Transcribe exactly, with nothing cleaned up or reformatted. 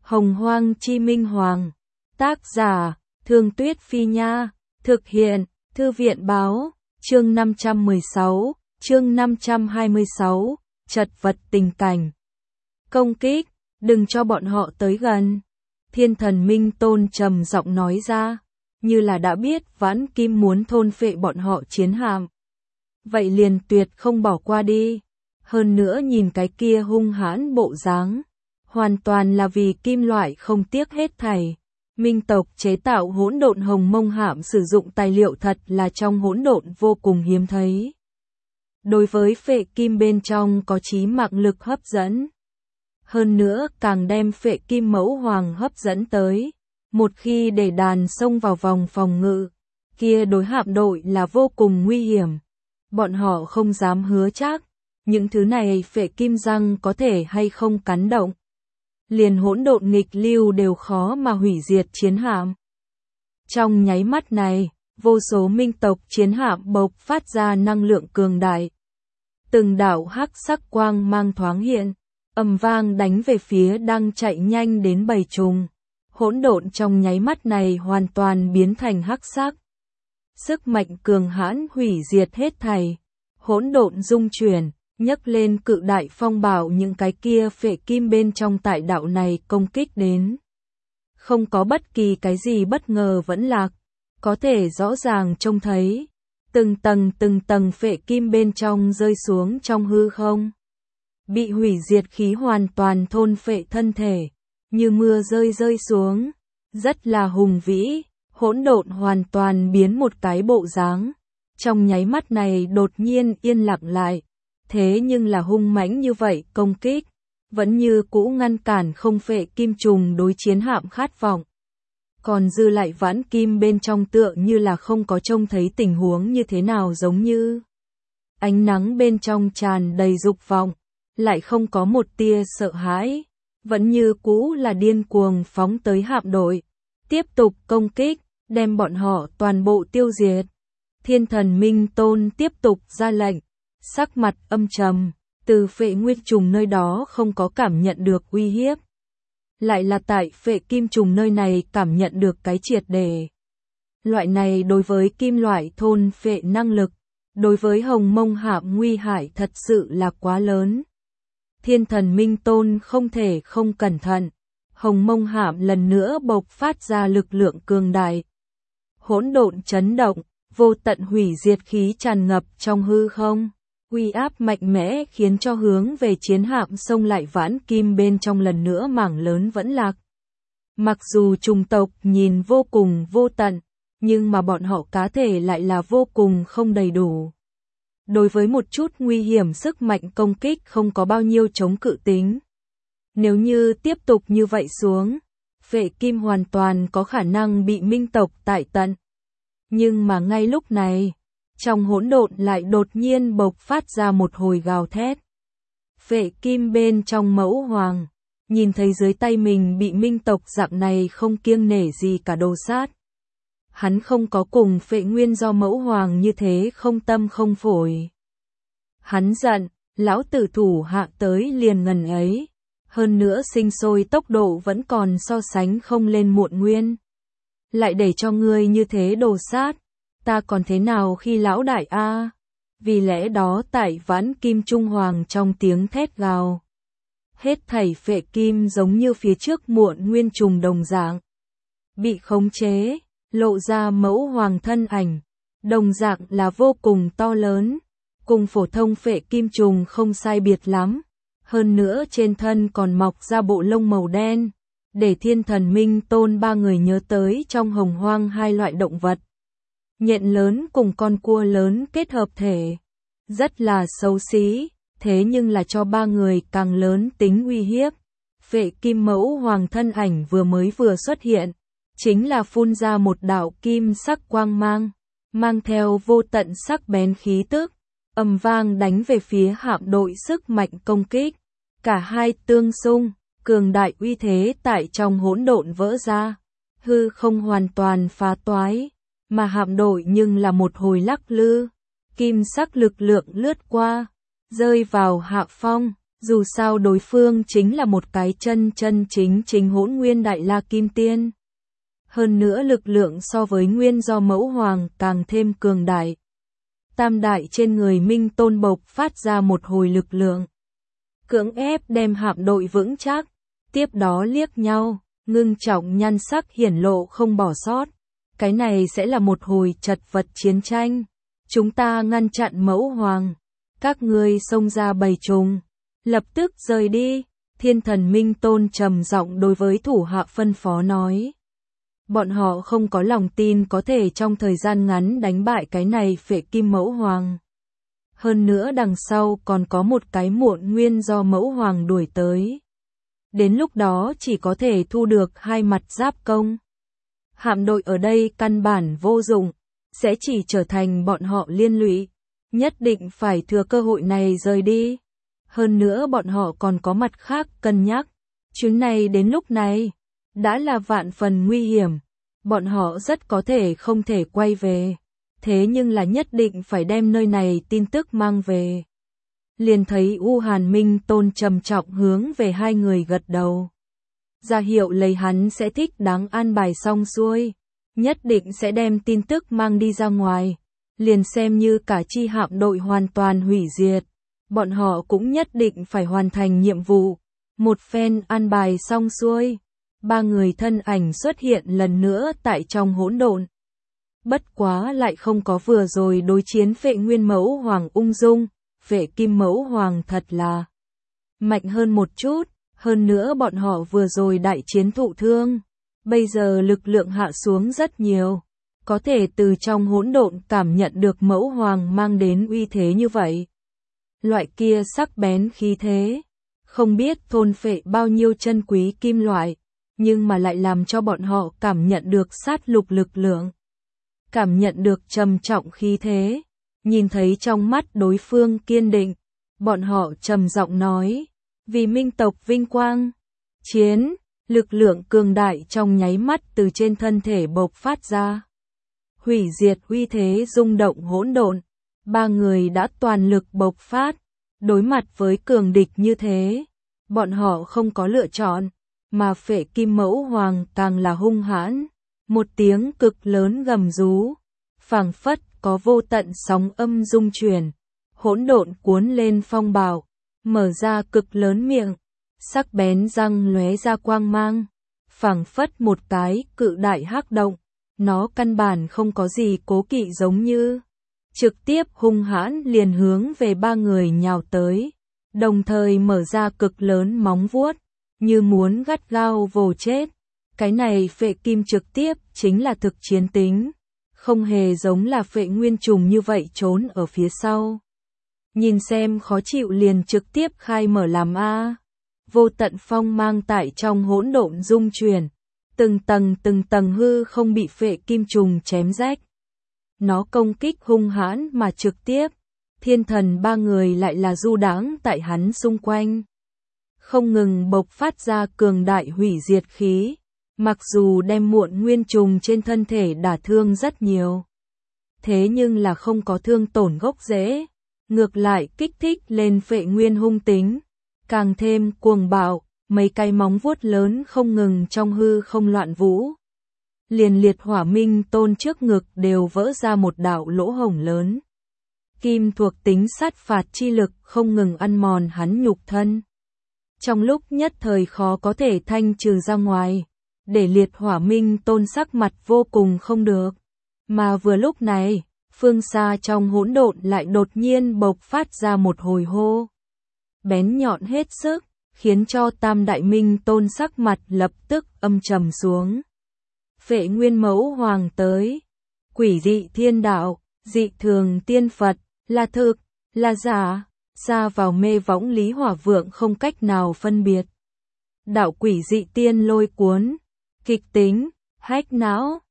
Hồng Hoang Chi Minh Hoàng. Tác giả, Thương Tuyết Phi Nha. Thực hiện, Thư viện Báo. Chương năm trăm mười sáu, chương năm trăm hai mươi sáu, chật vật tình cảnh. Công kích, đừng cho bọn họ tới gần. Thiên Thần Minh Tôn trầm giọng nói ra, như là đã biết Vãn Kim muốn thôn phệ bọn họ chiến hạm. Vậy liền tuyệt không bỏ qua đi. Hơn nữa nhìn cái kia hung hãn bộ dáng, hoàn toàn là vì kim loại không tiếc hết thảy. Minh tộc chế tạo hỗn độn hồng mông hạm sử dụng tài liệu thật là trong hỗn độn vô cùng hiếm thấy. Đối với phệ kim bên trong có chí mạng lực hấp dẫn. Hơn nữa càng đem phệ kim mẫu hoàng hấp dẫn tới. Một khi để đàn xông vào vòng phòng ngự, kia đối hạm đội là vô cùng nguy hiểm. Bọn họ không dám hứa chắc, những thứ này phệ kim răng có thể hay không cắn động. Liền hỗn độn nghịch lưu đều khó mà hủy diệt chiến hạm. Trong nháy mắt này, vô số minh tộc chiến hạm bộc phát ra năng lượng cường đại. Từng đạo hắc sắc quang mang thoáng hiện, ầm vang đánh về phía đang chạy nhanh đến bầy trùng. Hỗn độn trong nháy mắt này hoàn toàn biến thành hắc sắc. Sức mạnh cường hãn hủy diệt hết thảy. Hỗn độn dung chuyển, nhấc lên cự đại phong bạo những cái kia phệ kim bên trong tại đạo này công kích đến. Không có bất kỳ cái gì bất ngờ vẫn lạc, có thể rõ ràng trông thấy, từng tầng từng tầng phệ kim bên trong rơi xuống trong hư không. Bị hủy diệt khí hoàn toàn thôn phệ thân thể, như mưa rơi rơi xuống, rất là hùng vĩ, hỗn độn hoàn toàn biến một cái bộ dáng. Trong nháy mắt này đột nhiên yên lặng lại. Thế nhưng là hung mãnh như vậy công kích, vẫn như cũ ngăn cản không phệ kim trùng đối chiến hạm khát vọng. Còn dư lại Vãn Kim bên trong tựa như là không có trông thấy tình huống như thế nào giống như. Ánh nắng bên trong tràn đầy dục vọng, lại không có một tia sợ hãi, vẫn như cũ là điên cuồng phóng tới hạm đội. Tiếp tục công kích, đem bọn họ toàn bộ tiêu diệt. Thiên Thần Minh Tôn tiếp tục ra lệnh. Sắc mặt âm trầm, từ phệ nguyên trùng nơi đó không có cảm nhận được uy hiếp. Lại là tại phệ kim trùng nơi này cảm nhận được cái triệt đề. Loại này đối với kim loại thôn phệ năng lực, đối với hồng mông hạm nguy hại thật sự là quá lớn. Thiên Thần Minh Tôn không thể không cẩn thận, hồng mông hạm lần nữa bộc phát ra lực lượng cường đại. Hỗn độn chấn động, vô tận hủy diệt khí tràn ngập trong hư không. Uy áp mạnh mẽ khiến cho hướng về chiến hạm xông lại Vãn Kim bên trong lần nữa mảng lớn vẫn lạc. Mặc dù trùng tộc nhìn vô cùng vô tận, nhưng mà bọn họ cá thể lại là vô cùng không đầy đủ. Đối với một chút nguy hiểm sức mạnh công kích không có bao nhiêu chống cự tính. Nếu như tiếp tục như vậy xuống, phệ kim hoàn toàn có khả năng bị minh tộc tại tận. Nhưng mà ngay lúc này, trong hỗn độn lại đột nhiên bộc phát ra một hồi gào thét. Phệ kim bên trong mẫu hoàng, nhìn thấy dưới tay mình bị minh tộc dạng này không kiêng nể gì cả đồ sát. Hắn không có cùng phệ nguyên do mẫu hoàng như thế không tâm không phổi. Hắn giận, lão tử thủ hạ tới liền ngần ấy. Hơn nữa sinh sôi tốc độ vẫn còn so sánh không lên muộn nguyên. Lại để cho ngươi như thế đồ sát. Ta còn thế nào khi lão đại a? À? Vì lẽ đó tại Vãn Kim Trung Hoàng trong tiếng thét gào. Hết thảy phệ kim giống như phía trước muộn nguyên trùng đồng dạng. Bị khống chế, lộ ra mẫu hoàng thân ảnh. Đồng dạng là vô cùng to lớn. Cùng phổ thông phệ kim trùng không sai biệt lắm. Hơn nữa trên thân còn mọc ra bộ lông màu đen. Để Thiên Thần Minh Tôn ba người nhớ tới trong hồng hoang hai loại động vật. Nhện lớn cùng con cua lớn kết hợp thể. Rất là xấu xí, thế nhưng là cho ba người càng lớn tính uy hiếp. Phệ kim mẫu hoàng thân ảnh vừa mới vừa xuất hiện, chính là phun ra một đạo kim sắc quang mang, mang theo vô tận sắc bén khí tức, ầm vang đánh về phía hạm đội sức mạnh công kích. Cả hai tương xung, cường đại uy thế tại trong hỗn độn vỡ ra, hư không hoàn toàn phá toái. Mà hạm đội nhưng là một hồi lắc lư, kim sắc lực lượng lướt qua, rơi vào hạ phong, Dù sao đối phương chính là một cái chân chân chính chính hỗn nguyên đại la kim tiên. Hơn nữa lực lượng so với nguyên do mẫu hoàng càng thêm cường đại. Tam đại trên người Minh Tôn bộc phát ra một hồi lực lượng. Cưỡng ép đem hạm đội vững chắc, tiếp đó liếc nhau, ngưng trọng nhan sắc hiển lộ không bỏ sót. Cái này sẽ là một hồi chật vật chiến tranh. Chúng ta ngăn chặn mẫu hoàng. Các ngươi xông ra bầy trùng. Lập tức rời đi. Thiên thần Minh Tôn trầm giọng đối với thủ hạ phân phó nói. Bọn họ không có lòng tin có thể trong thời gian ngắn đánh bại cái này phệ kim mẫu hoàng. Hơn nữa đằng sau còn có một cái muộn nguyên do mẫu hoàng đuổi tới. Đến lúc đó chỉ có thể thu được hai mặt giáp công. Hạm đội ở đây căn bản vô dụng, sẽ chỉ trở thành bọn họ liên lụy. Nhất định phải thừa cơ hội này rời đi. Hơn nữa bọn họ còn có mặt khác cân nhắc. Chuyến này đến lúc này, đã là vạn phần nguy hiểm. Bọn họ rất có thể không thể quay về. Thế nhưng là nhất định phải đem nơi này tin tức mang về. Liền thấy U Hàn Minh Tôn trầm trọng hướng về hai người gật đầu. Ra hiệu lấy hắn sẽ thích đáng an bài xong xuôi. Nhất định sẽ đem tin tức mang đi ra ngoài. Liền xem như cả chi hạm đội hoàn toàn hủy diệt. Bọn họ cũng nhất định phải hoàn thành nhiệm vụ. Một phen an bài xong xuôi. Ba người thân ảnh xuất hiện lần nữa tại trong hỗn độn. Bất quá lại không có vừa rồi đối chiến phệ nguyên mẫu hoàng ung dung. Phệ kim mẫu hoàng thật là mạnh hơn một chút. Hơn nữa bọn họ vừa rồi đại chiến thụ thương. Bây giờ lực lượng hạ xuống rất nhiều. Có thể từ trong hỗn độn cảm nhận được mẫu hoàng mang đến uy thế như vậy. Loại kia sắc bén khí thế. Không biết thôn phệ bao nhiêu chân quý kim loại. Nhưng mà lại làm cho bọn họ cảm nhận được sát lục lực lượng. Cảm nhận được trầm trọng khí thế. Nhìn thấy trong mắt đối phương kiên định. Bọn họ trầm giọng nói. Vì minh tộc vinh quang. Chiến. Lực lượng cường đại trong nháy mắt từ trên thân thể bộc phát ra. Hủy diệt uy thế rung động hỗn độn. Ba người đã toàn lực bộc phát. Đối mặt với cường địch như thế. Bọn họ không có lựa chọn. Mà phệ kim mẫu hoàng càng là hung hãn. Một tiếng cực lớn gầm rú. Phảng phất có vô tận sóng âm rung chuyển. Hỗn độn cuốn lên phong bạo. Mở ra cực lớn miệng. Sắc bén răng lóe ra quang mang. Phảng phất một cái cự đại hắc động. Nó căn bản không có gì cố kỵ giống như. Trực tiếp hung hãn liền hướng về ba người nhào tới. Đồng thời mở ra cực lớn móng vuốt. Như muốn gắt gao vồ chết. Cái này phệ kim trực tiếp chính là thực chiến tính. Không hề giống là phệ nguyên trùng như vậy trốn ở phía sau. Nhìn xem khó chịu liền trực tiếp khai mở làm A. Vô tận phong mang tại trong hỗn độn rung chuyển. Từng tầng từng tầng hư không bị phệ kim trùng chém rách. Nó công kích hung hãn mà trực tiếp. Thiên thần ba người lại là du đãng tại hắn xung quanh. Không ngừng bộc phát ra cường đại hủy diệt khí. Mặc dù đem muộn nguyên trùng trên thân thể đả thương rất nhiều. Thế nhưng là không có thương tổn gốc rễ. Ngược lại kích thích lên phệ nguyên hung tính. Càng thêm cuồng bạo, mấy cái móng vuốt lớn không ngừng trong hư không loạn vũ. Liền liệt hỏa minh tôn trước ngực đều vỡ ra một đạo lỗ hổng lớn. Kim thuộc tính sát phạt chi lực không ngừng ăn mòn hắn nhục thân. Trong lúc nhất thời khó có thể thanh trừ ra ngoài, để liệt hỏa minh tôn sắc mặt vô cùng không được. Mà vừa lúc này, phương xa trong hỗn độn lại đột nhiên bộc phát ra một hồi hô. Bén nhọn hết sức, khiến cho tam đại minh tôn sắc mặt lập tức âm trầm xuống. Phệ nguyên mẫu hoàng tới, quỷ dị thiên đạo, dị thường tiên Phật, là thực, là giả, xa vào mê võng lý hỏa vượng không cách nào phân biệt. Đạo quỷ dị tiên lôi cuốn, kịch tính, hách não,